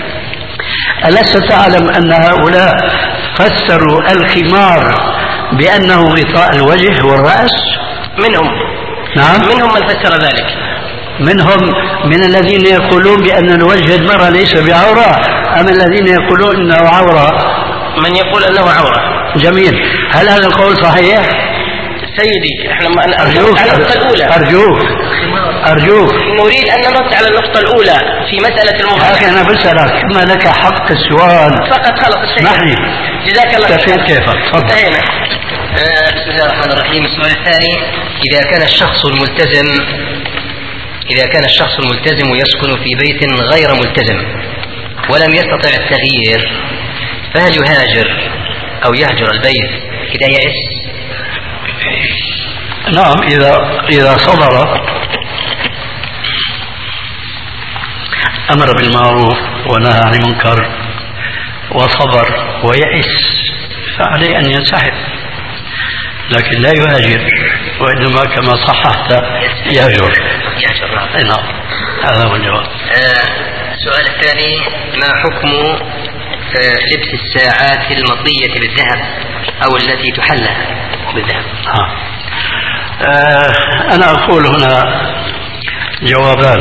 ألست تعلم أن هؤلاء فسروا الخمار بأنه غطاء الوجه والرأس؟
منهم
نعم
منهم من فسر ذلك.
منهم من الذين يقولون بأن الوجه المرأة ليس بعورة، أم الذين يقولون أنه عورة؟
من يقول أنه عورة.
جميل. هل هذا القول صحيح؟
سيدي احنا ما
أرجوك
على النقطة الأولى
أرجوك أرجوك
نريد أن نرد على النقطة الأولى في مسألة المبايعة.
يا أخي أنا بسألك ما لك حق السؤال
فقط خلص الشيء.
اسمح لي.
جزاك الله
خير. كيف؟ تفضل.
انتهينا.
بسم الله الرحمن الرحيم. السؤال الثاني: إذا كان الشخص الملتزم إذا كان الشخص الملتزم يسكن في بيت غير ملتزم ولم يستطع التغيير، فهل يهاجر أو يهجر البيت إذا يئس؟
نعم، إذا إذا صبر أمر بالمعروف ونهى عن المنكر وصبر ويئس فعليه أن ينسحب، لكن لا يهاجر، وإنما كما صححت يهجر.
يهجر.
نعم، هذا هو الجواب.
السؤال آه الثاني: ما حكم آه لبس الساعات المطية بالذهب أو التي تحلى بالذهب؟
آه. آه أنا أقول هنا جوابان،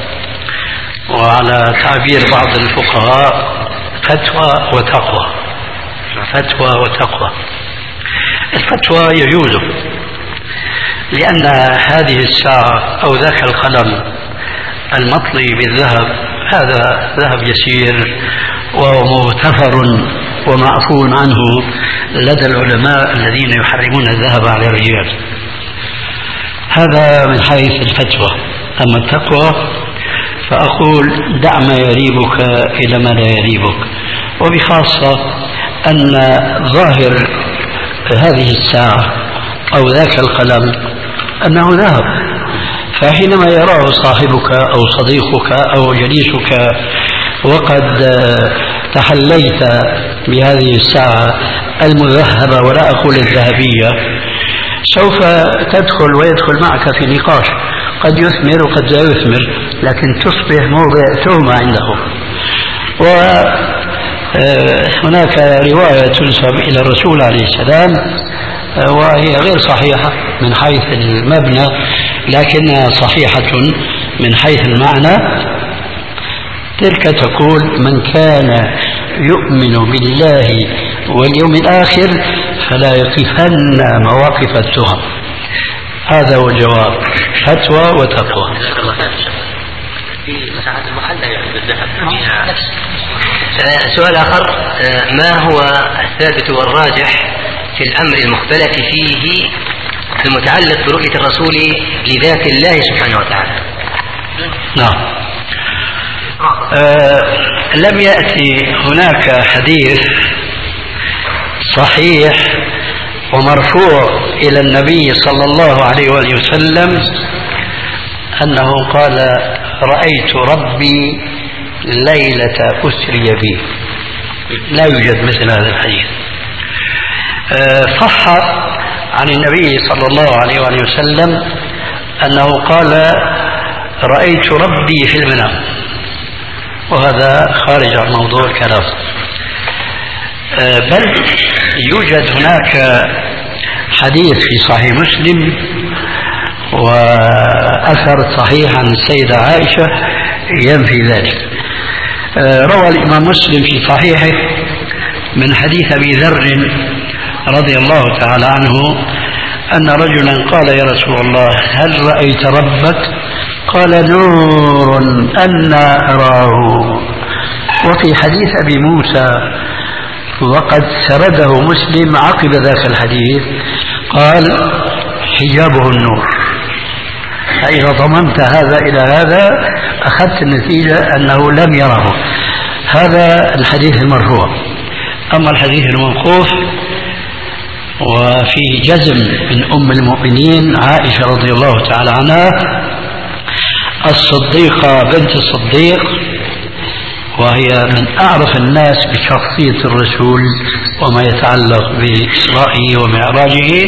وعلى تعبير بعض الفقهاء فتوى وتقوى. فتوى وتقوى. الفتوى يجوز، لأن هذه الساعة أو ذاك القلم المطلي بالذهب هذا ذهب يسير وهو مغتفر ومعفو عنه لدى العلماء الذين يحرمون الذهب على الرجال. هذا من حيث الفتوى. أما التقوى فأقول دع ما يريبك إلى ما لا يريبك، وبخاصة أن ظاهر هذه الساعة أو ذاك القلم أنه ذهب، فحينما يراه صاحبك أو صديقك أو جليسك وقد تحليت بهذه الساعة المذهبة ولا أقول الذهبية، سوف تدخل ويدخل معك في نقاش قد يثمر وقد لا يثمر، لكن تصبح موضع تهمة عنده. وهناك رواية تنسب إلى الرسول عليه السلام وهي غير صحيحة من حيث المبنى لكنها صحيحة من حيث المعنى، تلك تقول: من كان يؤمن بالله واليوم الآخر فلا يقفن مواقف التهم. هذا هو الجواب، فتوى وتقوى.
في مساحات المحلة يعني بالذهب. سؤال آخر: ما هو الثابت والراجح في الأمر المختلف فيه المتعلق برؤية الرسول لذات الله سبحانه وتعالى؟
نعم. آه لم يأتي هناك حديث صحيح ومرفوع إلى النبي صلى الله عليه وآله وسلم أنه قال: رأيت ربي ليلة أسري بي. لا يوجد مثل هذا الحديث. آه صح عن النبي صلى الله عليه وآله وسلم أنه قال: رأيت ربي في المنام، وهذا خارج عن موضوع الكلام. بل يوجد هناك حديث في صحيح مسلم وأثر صحيح عن السيدة عائشة ينفي ذلك. روى الإمام مسلم في صحيحه من حديث أبي ذر رضي الله تعالى عنه أن رجلا قال: يا رسول الله هل رأيت ربك؟ قال: نور أنا أراه. وفي حديث أبي موسى وقد سرده مسلم عقب ذاك الحديث قال: حجابه النور. فإذا ضممت هذا إلى هذا أخذت النتيجة أنه لم يره. هذا الحديث المرفوع. أما الحديث الموقوف وفيه جزم من أم المؤمنين عائشة رضي الله تعالى عنها الصديقة بنت الصديق، وهي من أعرف الناس بشخصية الرسول وما يتعلق بإسرائه ومعراجه،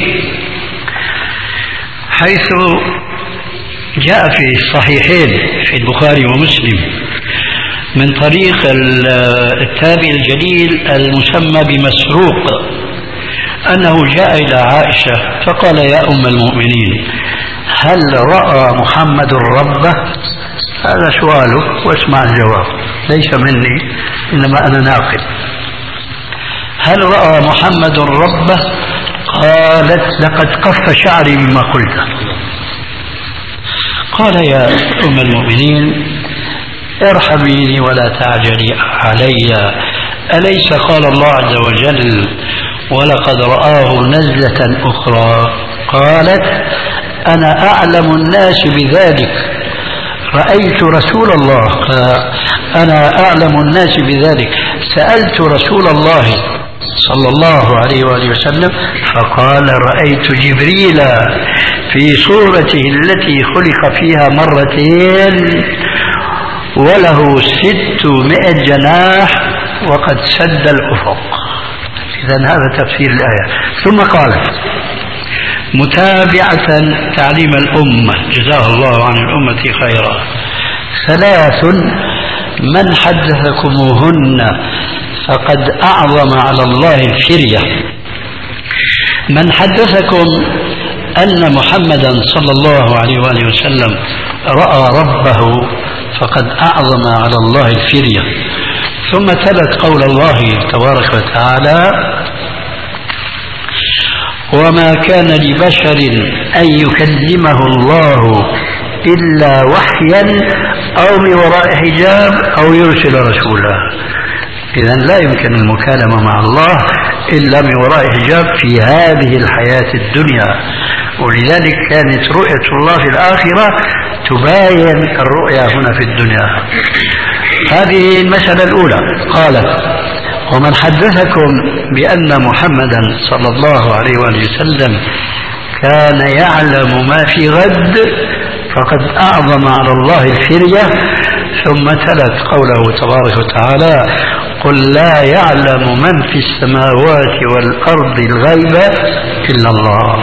حيث جاء في الصحيحين في البخاري ومسلم من طريق التابع الجليل المسمى بمسروق أنه جاء إلى عائشة فقال: يا أم المؤمنين هل رأى محمد ربه؟ هذا سؤاله واسمع الجواب، ليس مني إنما أنا ناقل. هل رأى محمد ربه؟ قالت: لقد قف شعري مما قلت. قال: يا أم المؤمنين ارحميني ولا تعجلي علي، أليس قال الله عز وجل: ولقد رآه نزلة أخرى قالت أنا أعلم الناس بذلك رأيت رسول الله. أنا أعلم الناس بذلك سألت رسول الله صلى الله عليه وآله وسلم فقال رأيت جبريل في صورته التي خلق فيها مرتين وله ستمائة جناح وقد سد الأفق. إذن هذا تفسير الآية. ثم قالت متابعة تعليم الأمة جزاه الله عن الأمة خيرا: ثلاث من حدثكموهن فقد أعظم على الله الفرية. من حدثكم أن محمدا صلى الله عليه وآله وسلم رأى ربه فقد أعظم على الله الفرية. ثم تلت قول الله تبارك وتعالى: وما كان لبشر أن يكلمه الله إلا وحيا أو من وراء حجاب أو يرسل رسولا. إذن لا يمكن المكالمة مع الله إلا من وراء حجاب في هذه الحياة الدنيا، ولذلك كانت رؤية الله في الآخرة تباين الرؤيا هنا في الدنيا. هذه المسألة الأولى. قالت: ومن حدثكم بأن محمدا صلى الله عليه وآله وسلم كان يعلم ما في غد فقد أعظم على الله الفرية. ثم تلت قوله تبارك وتعالى: قل لا يعلم من في السماوات والأرض الغيب إلا الله.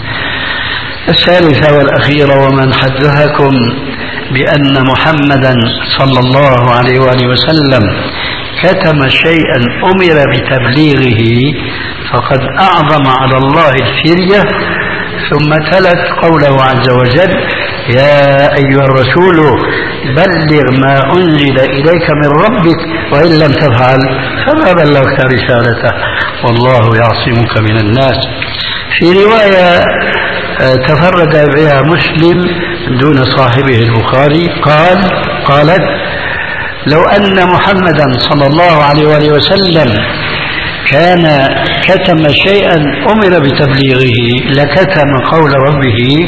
الثالثة والأخيرة: ومن حدثكم بأن محمدا صلى الله عليه وآله وسلم كتم شيئا أمر بتبليغه فقد أعظم على الله الفرية. ثم تلت قوله عز وجل: يا أيها الرسول بلغ ما أنزل إليك من ربك وإن لم تفعل فما بلغت رسالته والله يعصمك من الناس. في رواية تفرد بها مسلم دون صاحبه البخاري قال قالت: لو أن محمدا صلى الله عليه وآله وسلم كان كتم شيئا أمر بتبليغه لكتم قول ربه: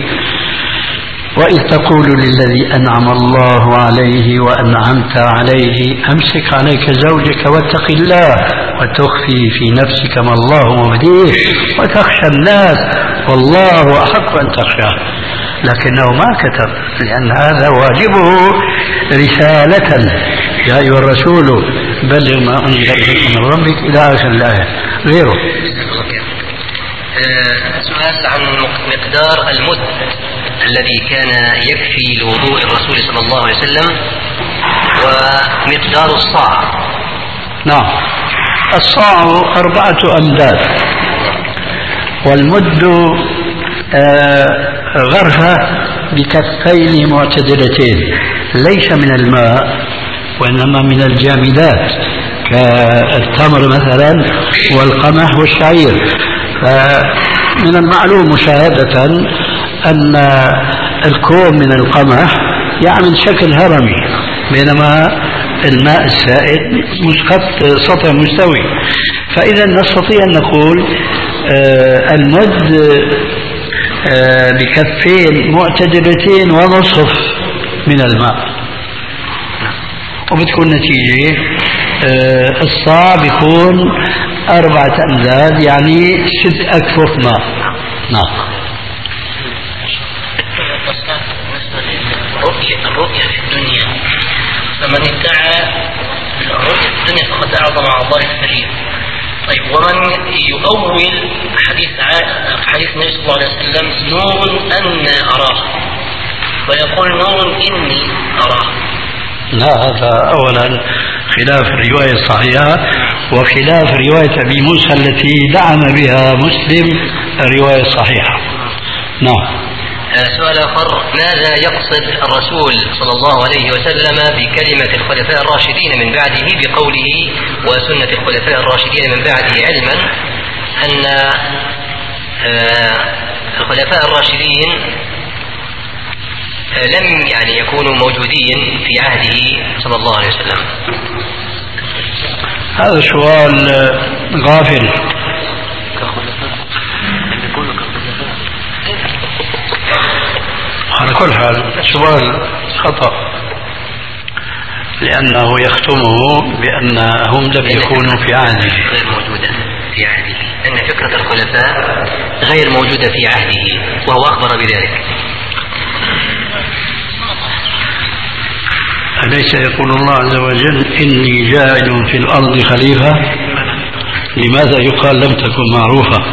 وإذ تقول للذي أنعم الله عليه وأنعمت عليه أمسك عليك زوجك واتق الله وتخفي في نفسك ما الله مبديه وتخشى الناس والله أحق أن تخشاه. لكنه ما كتب لأن هذا واجبه رسالة: يا أيها الرسول بلغ ما أنزل إليك من ربك إلى آخر الآية. غيره
سؤال عن مقدار المد الذي كان يكفي لوضوء الرسول صلى الله عليه وسلم ومقدار الصاع.
نعم، الصاع أربعة أمداد، والمد غرفة بكفين معتدلتين ليس من الماء وإنما من الجامدات كالتمر مثلا والقمح والشعير. فمن المعلوم مشاهدة أن الكوم من القمح يعمل شكل هرمي بينما الماء السائل مسقط سطح مستوي. فإذا نستطيع أن نقول آه المد آه بكفين معتدلتين ونصف من الماء، وبتكون نتيجة آه الصاع بيكون أربعة أمداد يعني ست أكفف ماء. نعم.
الرؤية الرؤية في الدنيا، فمن ادعى الرؤية في الدنيا فقد أعظم على الله الفريق. طيب، ومن يؤول حديث حديث النبي صلى الله عليه وسلم: نور أن أراه، ويقول: نور إني أراه.
لا، هذا أولا خلاف الرواية الصحيحة وخلاف رواية أبي موسى التي دعم بها مسلم الرواية الصحيحة. نعم.
سؤال آخر: ماذا يقصد الرسول صلى الله عليه وسلم بكلمة الخلفاء الراشدين من بعده بقوله وسنة الخلفاء الراشدين من بعده، علما أن الخلفاء الراشدين لم يعني يكونوا موجودين في عهده صلى الله عليه وسلم؟
هذا سؤال غافل، على كل حال سؤال خطأ، لأنه يختمه بأنهم لم يكونوا في عهده.
غير موجودة في عهده، أن فكرة الخلفاء غير موجودة في عهده وهو أخبر بذلك.
أليس يقول الله عز وجل إني جاعل في الأرض خليفة؟ لماذا يقال لم تكن معروفة؟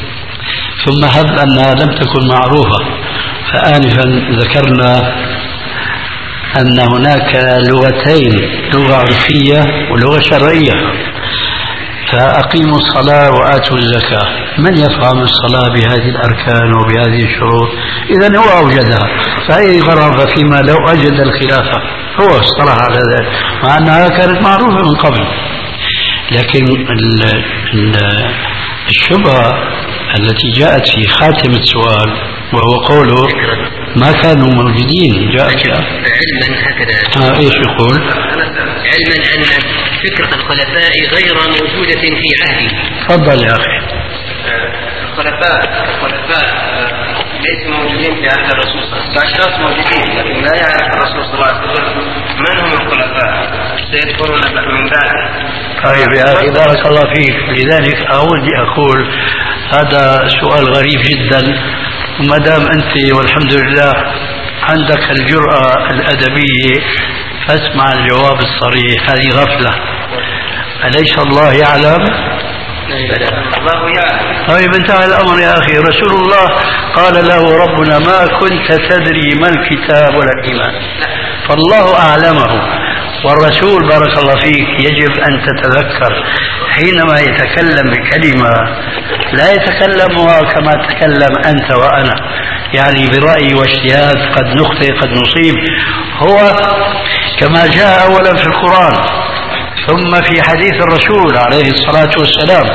ثم هب أنها لم تكن معروفة، فآنفا ذكرنا أن هناك لغتين، لغة عرفية ولغة شرعية. فأقيموا الصلاة وآتوا الزكاة، من يفهم الصلاة بهذه الأركان وبهذه الشروط؟ إذن هو أوجدها، فأي غرابة فيما لو أجد الخلافة، هو اصطلح على ذلك مع أنها كانت معروفة من قبل. لكن ال ال الشبهة التي جاءت في خاتم السؤال وهو قوله ما كانوا موجودين، جاءت
علما هكذا.
آه ايش يقول؟
علما أن فكرة الخلفاء غير موجودة في عهده.
تفضل يا أخي.
الخلفاء الخلفاء ليسوا موجودين في عهد الرسول صلى الله عليه وسلم، أشخاص موجودين لكن لا يعرف الرسول صلى الله عليه وسلم من هم الخلفاء، سيذكرون من بعد.
طيب يا أخي بارك الله فيك، لذلك أودي أقول هذا سؤال غريب جدا، وما دام أنت والحمد لله عندك الجرأة الأدبية فاسمع الجواب الصريح. هذه غفلة، أليس الله يعلم؟
الله يعلم.
طيب انتهى الأمر يا أخي. رسول الله قال له ربنا ما كنت تدري ما الكتاب ولا الإيمان، فالله أعلمه. والرسول بارك الله فيك يجب أن تتذكر حينما يتكلم بكلمة لا يتكلمها كما تكلم أنت وأنا، يعني برأي واجتهاد، قد نخطئ قد نصيب. هو كما جاء أولا في القرآن ثم في حديث الرسول عليه الصلاة والسلام.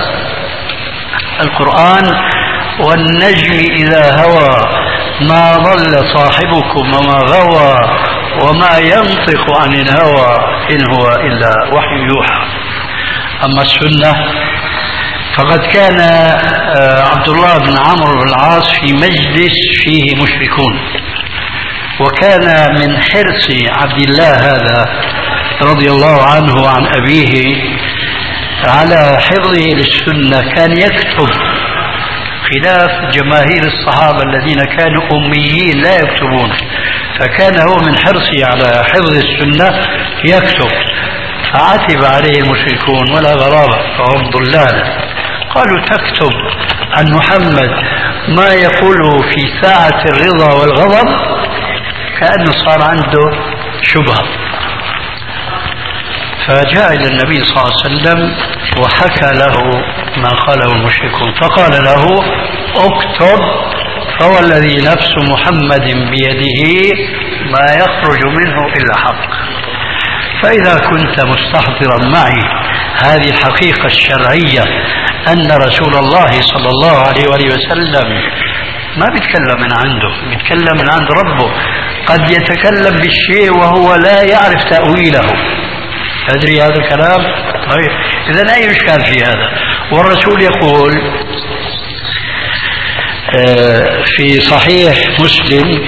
القرآن والنجم إذا هوى ما ضل صاحبكم وما غوى وما ينطق عن الهوى إن هو إلا وحي يوحى. أما السنة فقد كان عبد الله بن عمرو بن العاص في مجلس فيه مشركون، وكان من حرص عبد الله هذا رضي الله عنه وعن أبيه على حفظه للسنة كان يكتب، خلاف جماهير الصحابة الذين كانوا أميين لا يكتبون. فكان هو من حرصه على حفظ السنة يكتب، فعتب عليه المشركون ولا غرابة فهم ضلال. قالوا تكتب عن محمد ما يقوله في ساعة الرضا والغضب، كأنه صار عنده شبهة. فجاء إلى النبي صلى الله عليه وسلم وحكى له ما قاله المشركون، فقال له اكتب فوالذي نفس محمد بيده ما يخرج منه إلا حق. فإذا كنت مستحضرا معي هذه الحقيقة الشرعية أن رسول الله صلى الله عليه وآله وسلم ما بيتكلم من عنده، بيتكلم من عند ربه، قد يتكلم بالشيء وهو لا يعرف تأويله. تدري هذا الكلام؟ طيب إذن أي إشكال في هذا؟ والرسول يقول في صحيح مسلم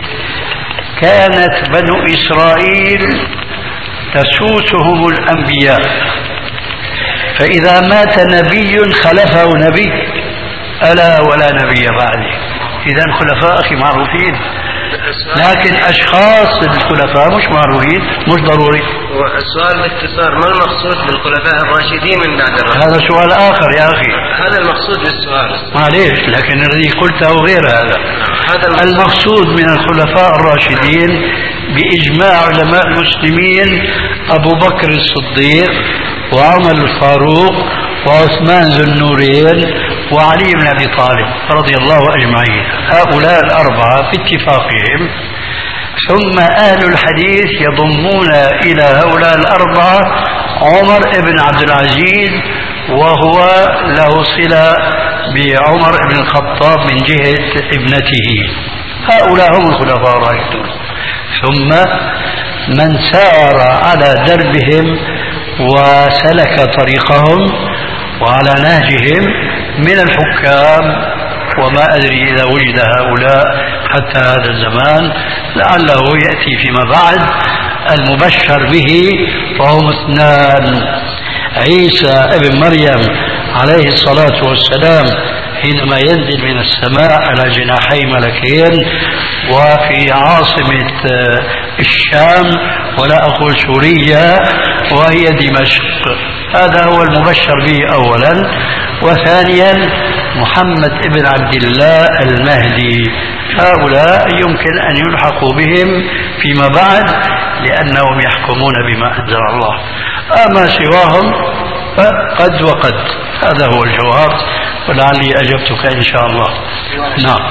كانت بنو إسرائيل تسوسهم الأنبياء، فإذا مات نبي خلفه نبي ألا ولا نبي بعده. إذن خلفاء أخي معروفين، لكن أشخاص الخلفاء مش معروفين، مش ضروري.
والسؤال باختصار ما المقصود بالخلفاء الراشدين من بعد الرسول؟
هذا سؤال آخر يا أخي،
هذا المقصود بالسؤال.
معليش، لكن الذي قلته غير هذا. هذا المقصود من الخلفاء الراشدين بإجماع علماء المسلمين أبو بكر الصديق وعمر الفاروق وعثمان ذو النورين وعلي بن أبي طالب رضي الله أجمعين، هؤلاء الأربعة باتفاقهم. ثم أهل الحديث يضمون إلى هؤلاء الأربعة عمر بن عبد العزيز، وهو له صلة بعمر بن الخطاب من جهة ابنته. هؤلاء هم الخلفاء الراشدون. ثم من سار على دربهم وسلك طريقهم وعلى نهجهم من الحكام، وما أدري إذا وجد هؤلاء حتى هذا الزمان، لعله يأتي فيما بعد المبشر به، وهم اثنان: عيسى ابن مريم عليه الصلاة والسلام حينما ينزل من السماء على جناحي ملكين وفي عاصمة الشام، ولا أقول سوريا، وهي دمشق. هذا هو المبشر به أولا. وثانيا محمد ابن عبد الله المهدي. هؤلاء يمكن أن يلحقوا بهم فيما بعد لأنهم يحكمون بما أنزل الله. أما سواهم فقد وقد. هذا هو الجواب، ولعلي أجبتك إن شاء الله. نعم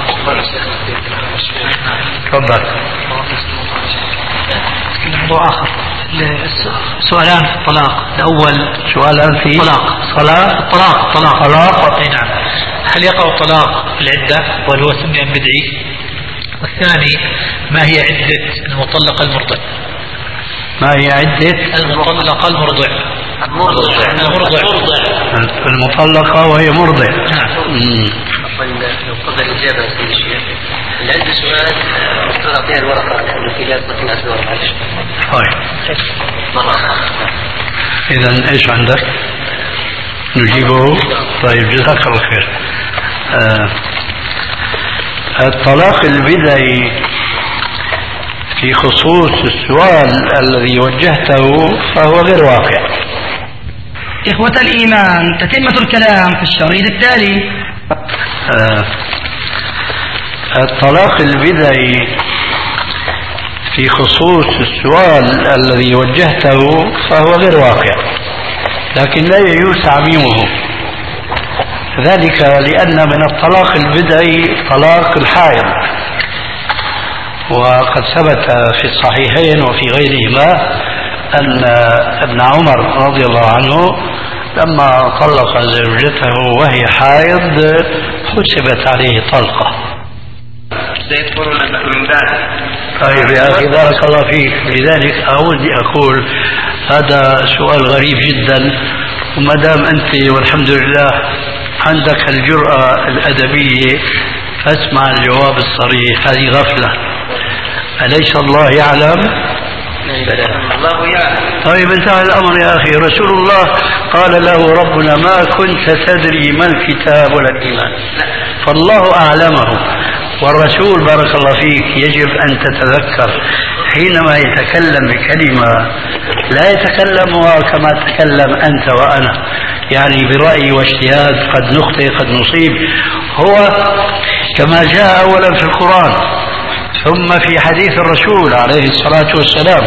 تفضل.
موضوع آخر، سؤالان الطلاق. الأول
سؤالان في
طلاق
صلاة
الطلاق طلاق
طلاق.
أي نعم. هل يقع الطلاق العدة وهل هو سمي بدعي؟ والثاني ما هي عدة المطلقة المرضع؟
ما هي عدة
المطلقة المرضع؟ المرضع
المطلقة وهي مرضع.
نعم.
لو قبل الإجابة يا سيدي الشيخ، اللي عنده سؤال ممكن أعطيها الورقة لأنه في ناس ما سمعت الورقة. معلش.
طيب.
مرة.
إذا إيش عندك؟ نجيبه. طيب جزاك الله خير. آه. الطلاق البدعي في خصوص السؤال الذي وجهته فهو غير واقع.
إخوة الإيمان، تتمة الكلام في الشريط التالي.
آه. الطلاق البدعي في خصوص السؤال الذي وجهته فهو غير واقع، لكن لا يجوز تعميمه، ذلك لأن من الطلاق البدعي طلاق الحائض، وقد ثبت في الصحيحين وفي غيرهما أن ابن عمر رضي الله عنه لما طلق زوجته وهي حائض حسبت عليه طلقة.
سيكون من بعد.
طيب يا أخي بارك الله فيك، لذلك أودي أقول هذا سؤال غريب جدا، وما دام أنت والحمد لله عندك الجرأة الأدبية فاسمع الجواب الصريح. هذه غفلة، أليس الله يعلم؟
الله يعلم.
طيب انتهى الأمر يا أخي. رسول الله قال له ربنا ما كنت تدري ما الكتاب ولا الإيمان، فالله أعلمه. والرسول بارك الله فيك يجب أن تتذكر حينما يتكلم بكلمة لا يتكلمها كما تكلم أنت وأنا، يعني برأي واجتهاد، قد نخطئ قد نصيب. هو كما جاء أولا في القرآن ثم في حديث الرسول عليه الصلاة والسلام.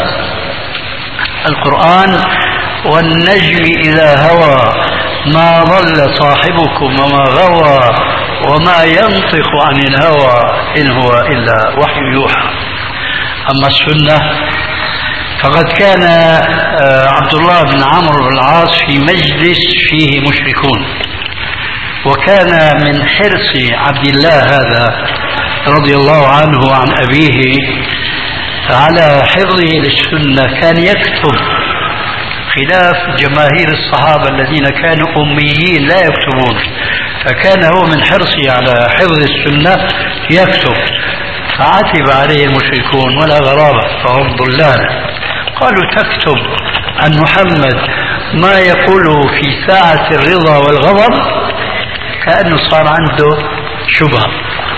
القرآن والنجم إذا هوى ما ضل صاحبكم وما غوى وما ينطق عن الهوى إن هو إلا وحي يوحى. أما السنة فقد كان عبد الله بن عمرو بن العاص في مجلس فيه مشركون، وكان من حرص عبد الله هذا رضي الله عنه وعن أبيه على حفظه للسنة، كان يكتب خلاف جماهير الصحابة الذين كانوا أميين لا يكتبون، فكان هو من حرصه على حفظ السنة يكتب. فعتب عليه المشركون ولا غرابة، فهم ضلال. قالوا تكتب عن محمد ما يقوله في ساعة الرضا والغضب، كأنه صار عنده شبهة.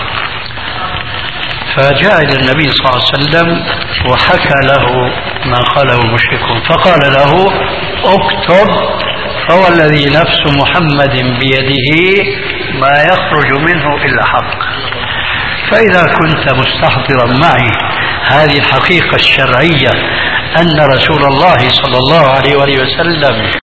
فجاء إلى النبي صلى الله عليه وسلم وحكى له ما قاله المشركون، فقال له اكتب فوالذي نفس محمد بيده ما يخرج منه إلا حق. فإذا كنت مستحضرا معي هذه الحقيقة الشرعية أن رسول الله صلى الله عليه وآله وسلم